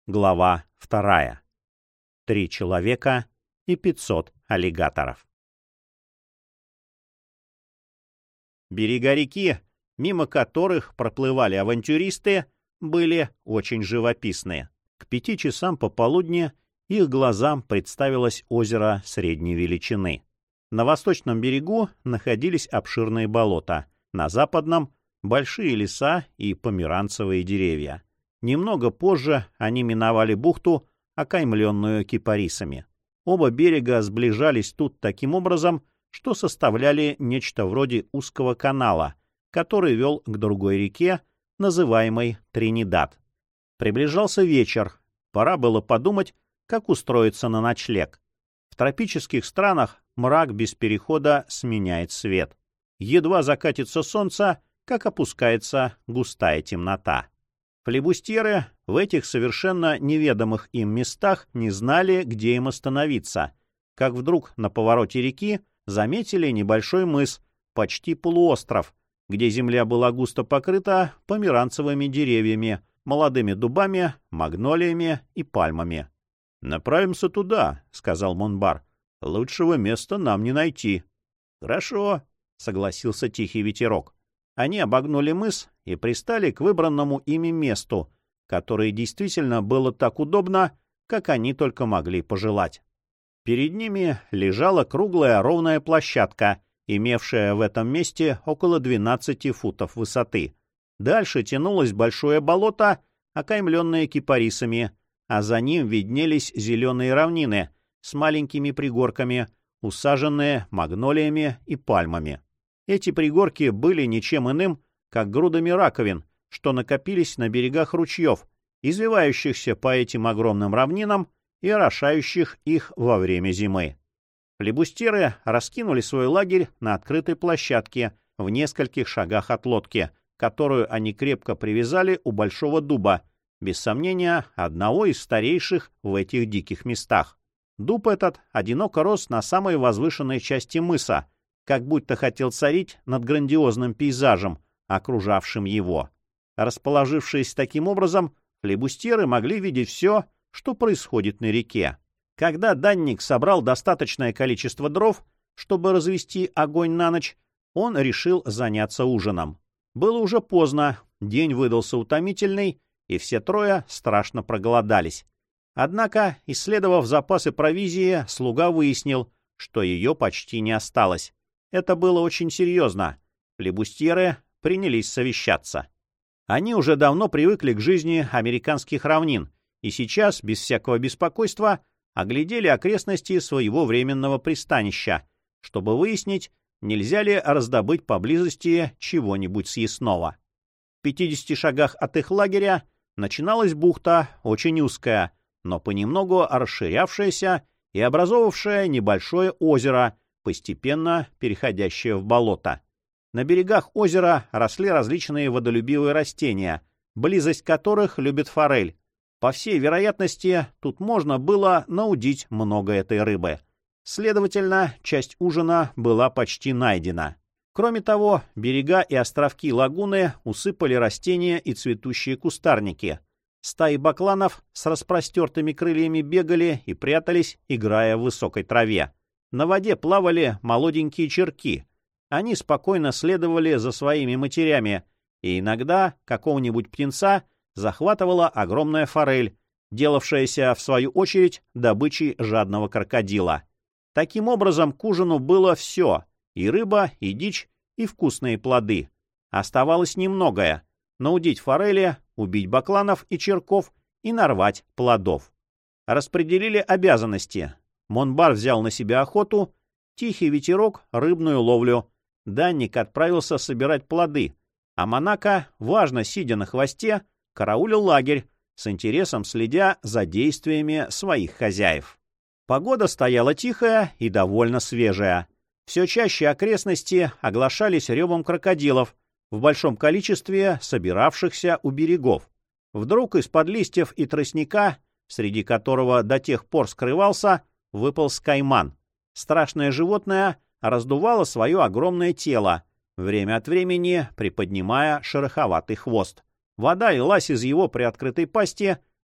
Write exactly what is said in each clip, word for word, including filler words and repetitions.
Глава вторая. Три человека и пятьсот аллигаторов. Берега реки, мимо которых проплывали авантюристы, были очень живописные. К пяти часам пополудни их глазам представилось озеро средней величины. На восточном берегу находились обширные болота, на западном — большие леса и померанцевые деревья. Немного позже они миновали бухту, окаймленную кипарисами. Оба берега сближались тут таким образом, что составляли нечто вроде узкого канала, который вел к другой реке, называемой Тринидад. Приближался вечер, пора было подумать, как устроиться на ночлег. В тропических странах мрак без перехода сменяет свет. Едва закатится солнце, как опускается густая темнота. Флибустьеры в этих совершенно неведомых им местах не знали, где им остановиться, как вдруг на повороте реки заметили небольшой мыс, почти полуостров, где земля была густо покрыта померанцевыми деревьями, молодыми дубами, магнолиями и пальмами. «Направимся туда», — сказал Монбар. «Лучшего места нам не найти». «Хорошо», — согласился тихий ветерок. Они обогнули мыс и пристали к выбранному ими месту, которое действительно было так удобно, как они только могли пожелать. Перед ними лежала круглая ровная площадка, имевшая в этом месте около двенадцати футов высоты. Дальше тянулось большое болото, окаймленное кипарисами, а за ним виднелись зеленые равнины с маленькими пригорками, усаженные магнолиями и пальмами. Эти пригорки были ничем иным, как грудами раковин, что накопились на берегах ручьев, извивающихся по этим огромным равнинам и орошающих их во время зимы. Флибустьеры раскинули свой лагерь на открытой площадке в нескольких шагах от лодки, которую они крепко привязали у большого дуба, без сомнения, одного из старейших в этих диких местах. Дуб этот одиноко рос на самой возвышенной части мыса, как будто хотел царить над грандиозным пейзажем, окружавшим его. Расположившись таким образом, флибустьеры могли видеть все, что происходит на реке. Когда данник собрал достаточное количество дров, чтобы развести огонь на ночь, он решил заняться ужином. Было уже поздно, день выдался утомительный, и все трое страшно проголодались. Однако, исследовав запасы провизии, слуга выяснил, что ее почти не осталось. Это было очень серьезно. Флибустьеры принялись совещаться. Они уже давно привыкли к жизни американских равнин, и сейчас, без всякого беспокойства, оглядели окрестности своего временного пристанища, чтобы выяснить, нельзя ли раздобыть поблизости чего-нибудь съестного. В пятидесяти шагах от их лагеря начиналась бухта, очень узкая, но понемногу расширявшаяся и образовавшая небольшое озеро, постепенно переходящее в болото. На берегах озера росли различные водолюбивые растения, близость которых любит форель. По всей вероятности, тут можно было наудить много этой рыбы. Следовательно, часть ужина была почти найдена. Кроме того, берега и островки лагуны усыпали растения и цветущие кустарники. Стаи бакланов с распростертыми крыльями бегали и прятались, играя в высокой траве. На воде плавали молоденькие черки. Они спокойно следовали за своими матерями, и иногда какого-нибудь птенца захватывала огромная форель, делавшаяся, в свою очередь, добычей жадного крокодила. Таким образом, к ужину было все — и рыба, и дичь, и вкусные плоды. Оставалось немногое — наудить форели, убить бакланов и черков и нарвать плодов. Распределили обязанности. Монбар взял на себя охоту, тихий ветерок — рыбную ловлю. Данник отправился собирать плоды, а Монако, важно сидя на хвосте, караулил лагерь, с интересом следя за действиями своих хозяев. Погода стояла тихая и довольно свежая. Все чаще окрестности оглашались ревом крокодилов, в большом количестве собиравшихся у берегов. Вдруг из-под листьев и тростника, среди которого до тех пор скрывался, выполз кайман. Страшное животное раздувало свое огромное тело, время от времени приподнимая шероховатый хвост. Вода лилась из его приоткрытой пасти,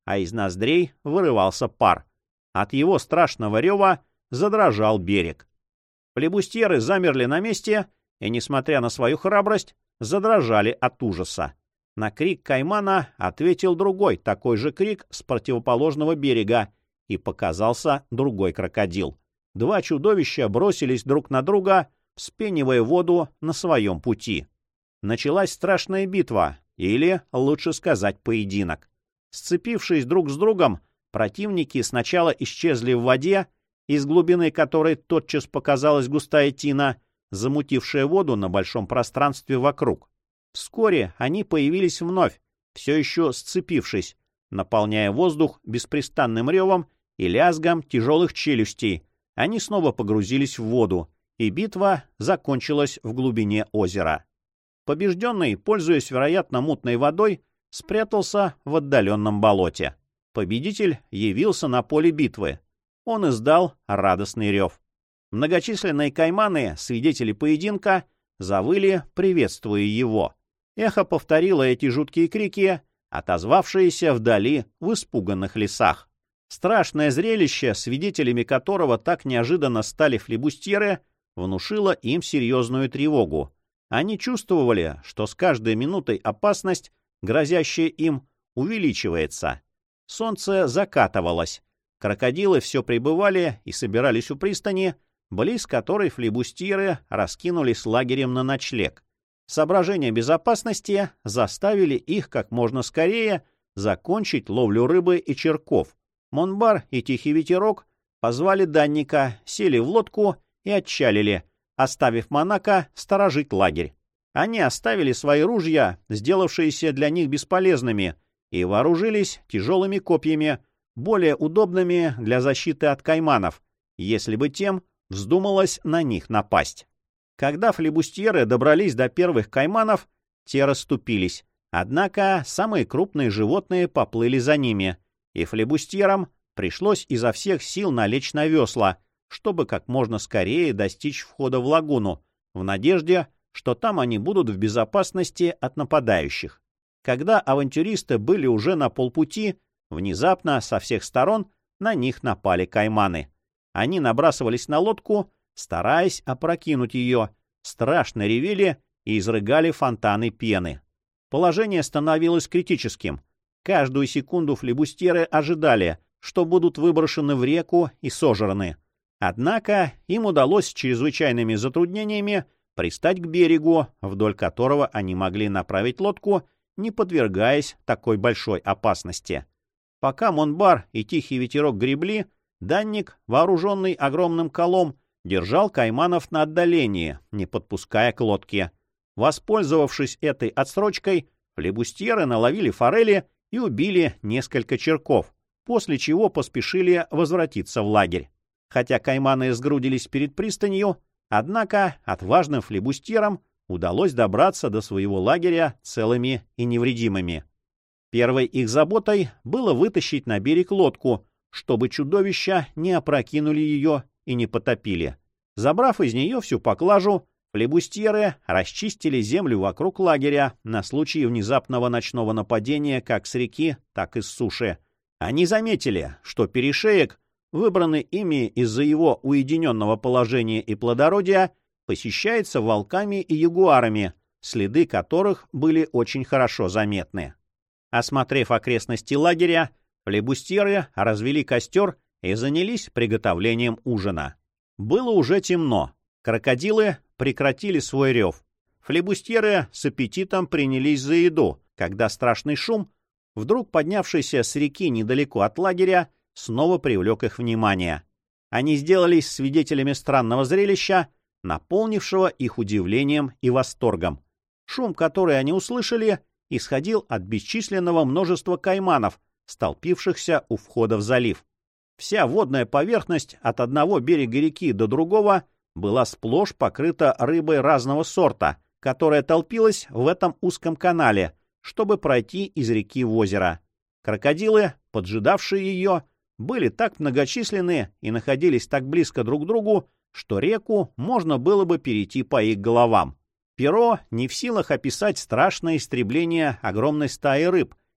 а из ноздрей вырывался пар. От его страшного рева задрожал берег. Флебустьеры замерли на месте и, несмотря на свою храбрость, задрожали от ужаса. На крик каймана ответил другой, такой же крик с противоположного берега, и показался другой крокодил. Два чудовища бросились друг на друга, вспенивая воду на своем пути. Началась страшная битва, или, лучше сказать, поединок. Сцепившись друг с другом, противники сначала исчезли в воде, из глубины которой тотчас показалась густая тина, замутившая воду на большом пространстве вокруг. Вскоре они появились вновь, все еще сцепившись, наполняя воздух беспрестанным ревом и лязгом тяжелых челюстей. Они снова погрузились в воду, и битва закончилась в глубине озера. Побежденный, пользуясь, вероятно, мутной водой, спрятался в отдаленном болоте. Победитель явился на поле битвы. Он издал радостный рев. Многочисленные кайманы, свидетели поединка, завыли, приветствуя его. Эхо повторило эти жуткие крики, отозвавшиеся вдали в испуганных лесах. Страшное зрелище, свидетелями которого так неожиданно стали флебустьеры, внушило им серьезную тревогу. Они чувствовали, что с каждой минутой опасность, грозящая им, увеличивается. Солнце закатывалось. Крокодилы все прибывали и собирались у пристани, близ которой флебустьеры раскинулись лагерем на ночлег. Соображения безопасности заставили их как можно скорее закончить ловлю рыбы и черков. Монбар и Тихий Ветерок позвали данника, сели в лодку и отчалили, оставив Монако сторожить лагерь. Они оставили свои ружья, сделавшиеся для них бесполезными, и вооружились тяжелыми копьями, более удобными для защиты от кайманов, если бы тем вздумалось на них напасть. Когда флебустьеры добрались до первых кайманов, те расступились, однако самые крупные животные поплыли за ними, и флебустьерам пришлось изо всех сил налечь на весла, чтобы как можно скорее достичь входа в лагуну, в надежде, что там они будут в безопасности от нападающих. Когда авантюристы были уже на полпути, внезапно со всех сторон на них напали кайманы. Они набрасывались на лодку, стараясь опрокинуть ее, страшно ревели и изрыгали фонтаны пены. Положение становилось критическим. Каждую секунду флебустьеры ожидали, что будут выброшены в реку и сожраны. Однако им удалось с чрезвычайными затруднениями пристать к берегу, вдоль которого они могли направить лодку, не подвергаясь такой большой опасности. Пока Монбар и Тихий Ветерок гребли, данник, вооруженный огромным колом, держал кайманов на отдалении, не подпуская к лодке. Воспользовавшись этой отсрочкой, флебустьеры наловили форели и убили несколько черков, после чего поспешили возвратиться в лагерь. Хотя кайманы сгрудились перед пристанью, однако отважным флебустьерам удалось добраться до своего лагеря целыми и невредимыми. Первой их заботой было вытащить на берег лодку, чтобы чудовища не опрокинули ее и не потопили. Забрав из нее всю поклажу, флебустьеры расчистили землю вокруг лагеря на случай внезапного ночного нападения как с реки, так и с суши. Они заметили, что перешеек, выбранный ими из-за его уединенного положения и плодородия, посещается волками и ягуарами, следы которых были очень хорошо заметны. Осмотрев окрестности лагеря, флебустьеры развели костер и занялись приготовлением ужина. Было уже темно. Крокодилы прекратили свой рев. Флебустьеры с аппетитом принялись за еду, когда страшный шум, вдруг поднявшийся с реки недалеко от лагеря, снова привлек их внимание. Они сделались свидетелями странного зрелища, наполнившего их удивлением и восторгом. Шум, который они услышали, исходил от бесчисленного множества кайманов, столпившихся у входа в залив. Вся водная поверхность от одного берега реки до другого была сплошь покрыта рыбой разного сорта, которая толпилась в этом узком канале, чтобы пройти из реки в озеро. Крокодилы, поджидавшие ее, были так многочисленны и находились так близко друг к другу, что реку можно было бы перейти по их головам. Перо не в силах описать страшное истребление огромной стаи рыб,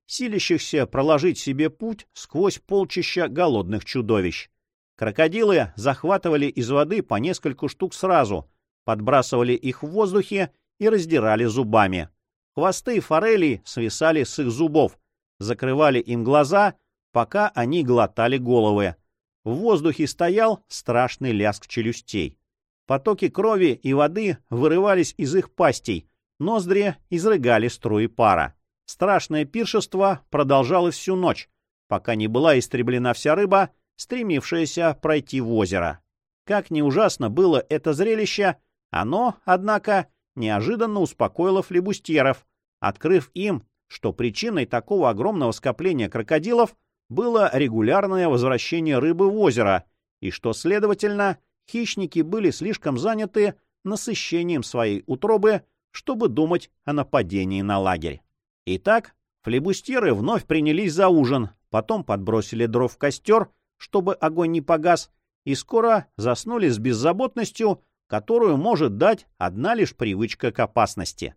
силящихся проложить себе путь сквозь полчища голодных чудовищ. Крокодилы захватывали из воды по нескольку штук сразу, подбрасывали их в воздухе и раздирали зубами. Хвосты форелей свисали с их зубов, закрывали им глаза, пока они глотали головы. В воздухе стоял страшный лязг челюстей. Потоки крови и воды вырывались из их пастей, ноздри изрыгали струи пара. Страшное пиршество продолжалось всю ночь, пока не была истреблена вся рыба, стремившаяся пройти в озеро. Как ни ужасно было это зрелище, оно, однако, неожиданно успокоило флибустьеров, открыв им, что причиной такого огромного скопления крокодилов было регулярное возвращение рыбы в озеро, и что, следовательно, хищники были слишком заняты насыщением своей утробы, чтобы думать о нападении на лагерь. Итак, флибустьеры вновь принялись за ужин, потом подбросили дров в костер, чтобы огонь не погас, и скоро заснули с беззаботностью, которую может дать одна лишь привычка к опасности.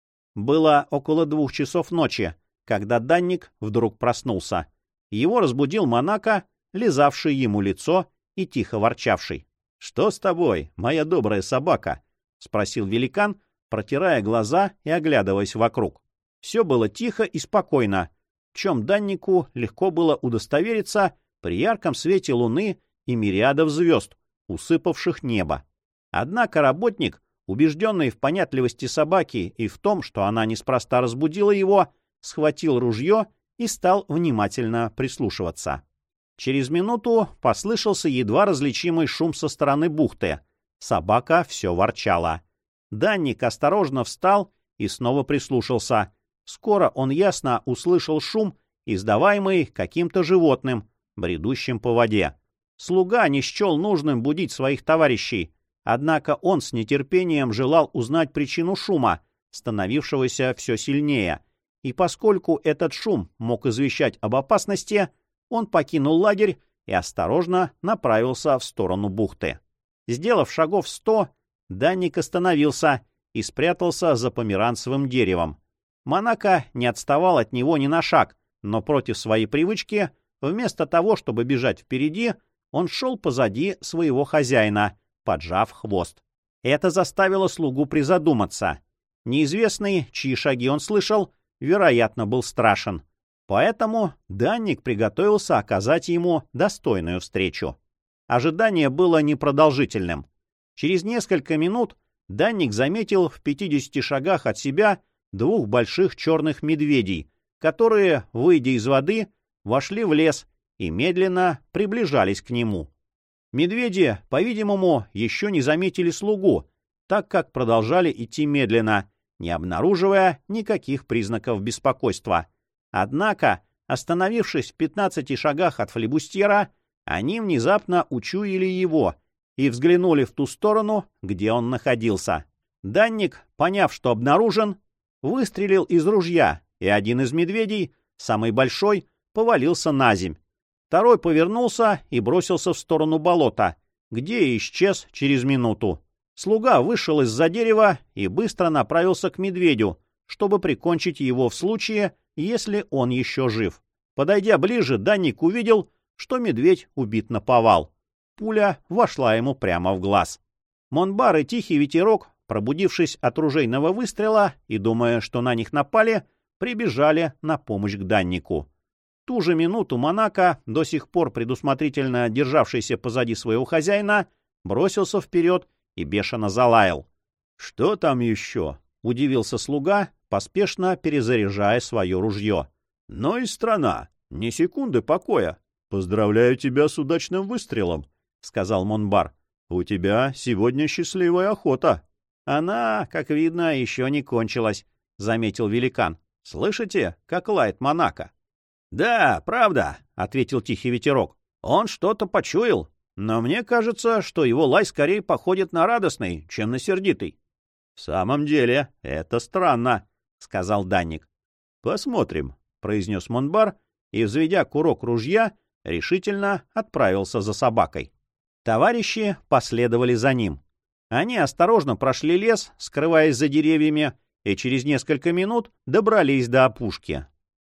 Было около двух часов ночи, когда Данник вдруг проснулся. Его разбудил Монако, лизавший ему лицо и тихо ворчавший. — Что с тобой, моя добрая собака? — спросил великан, протирая глаза и оглядываясь вокруг. Все было тихо и спокойно, в чем Даннику легко было удостовериться при ярком свете луны и мириадов звезд, усыпавших небо. Однако работник, убежденный в понятливости собаки и в том, что она неспроста разбудила его, схватил ружье и стал внимательно прислушиваться. Через минуту послышался едва различимый шум со стороны бухты. Собака все ворчала. Данник осторожно встал и снова прислушался. Скоро он ясно услышал шум, издаваемый каким-то животным, бредущим по воде. Слуга не счел нужным будить своих товарищей, однако он с нетерпением желал узнать причину шума, становившегося все сильнее, и поскольку этот шум мог извещать об опасности, он покинул лагерь и осторожно направился в сторону бухты. Сделав шагов сто, Данник остановился и спрятался за померанцевым деревом. Монако не отставал от него ни на шаг, но против своей привычки, вместо того, чтобы бежать впереди, он шел позади своего хозяина, поджав хвост. Это заставило слугу призадуматься. Неизвестный, чьи шаги он слышал, вероятно, был страшен. Поэтому Данник приготовился оказать ему достойную встречу. Ожидание было непродолжительным. Через несколько минут Данник заметил в пятидесяти шагах от себя двух больших черных медведей, которые, выйдя из воды, вошли в лес и медленно приближались к нему. Медведи, по-видимому, еще не заметили слугу, так как продолжали идти медленно, не обнаруживая никаких признаков беспокойства. Однако, остановившись в пятнадцати шагах от флибустьера, они внезапно учуяли его и взглянули в ту сторону, где он находился. Данник, поняв, что обнаружен, выстрелил из ружья, и один из медведей, самый большой, повалился наземь. Второй повернулся и бросился в сторону болота, где и исчез через минуту. Слуга вышел из-за дерева и быстро направился к медведю, чтобы прикончить его в случае, если он еще жив. Подойдя ближе, Данник увидел, что медведь убит наповал. Пуля вошла ему прямо в глаз. Монбар и Тихий Ветерок, пробудившись от ружейного выстрела и думая, что на них напали, прибежали на помощь к Даннику. В ту же минуту Монако, до сих пор предусмотрительно державшийся позади своего хозяина, бросился вперед и бешено залаял. — Что там еще? — удивился слуга, поспешно перезаряжая свое ружье. — Но и страна! Ни секунды покоя! — Поздравляю тебя с удачным выстрелом, — сказал Монбар. — У тебя сегодня счастливая охота. — Она, как видно, еще не кончилась, — заметил великан. — Слышите, как лает Монако? — Да, правда, — ответил Тихий Ветерок. — Он что-то почуял, но мне кажется, что его лай скорее походит на радостный, чем на сердитый. — В самом деле, это странно, — сказал Данник. — Посмотрим, — произнес Монбар и, взведя курок ружья, решительно отправился за собакой. Товарищи последовали за ним. Они осторожно прошли лес, скрываясь за деревьями, и через несколько минут добрались до опушки.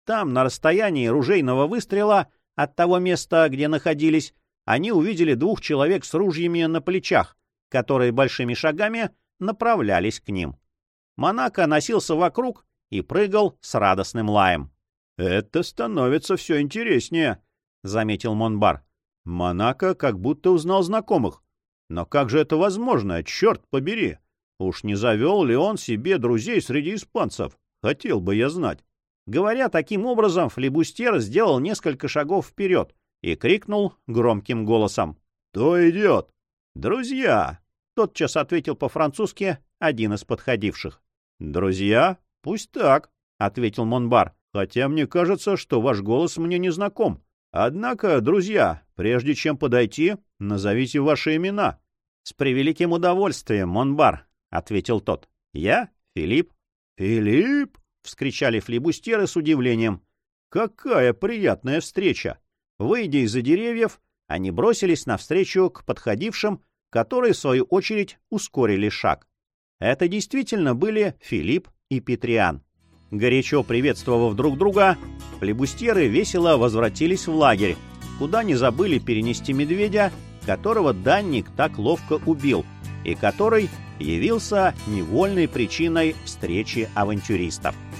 Там, на расстоянии ружейного выстрела от того места, где находились, они увидели двух человек с ружьями на плечах, которые большими шагами направлялись к ним. Монако носился вокруг и прыгал с радостным лаем. — Это становится все интереснее, — заметил Монбар. Монако как будто узнал знакомых. Но как же это возможно, черт побери? Уж не завел ли он себе друзей среди испанцев? Хотел бы я знать. Говоря таким образом, флибустьер сделал несколько шагов вперед и крикнул громким голосом. — Кто идет? — Друзья! — тотчас ответил по-французски один из подходивших. — Друзья? Пусть так, — ответил Монбар, — хотя мне кажется, что ваш голос мне не знаком. Однако, друзья, прежде чем подойти, назовите ваши имена. — С превеликим удовольствием, Монбар, — ответил тот. — Я Филипп. — Филипп? — вскричали флибустьеры с удивлением. — Какая приятная встреча! Выйдя из-за деревьев, они бросились навстречу к подходившим, которые, в свою очередь, ускорили шаг. Это действительно были Филипп и Петриан. Горячо приветствовав друг друга, флибустьеры весело возвратились в лагерь, куда не забыли перенести медведя, которого данник так ловко убил, и который явился невольной причиной встречи авантюристов.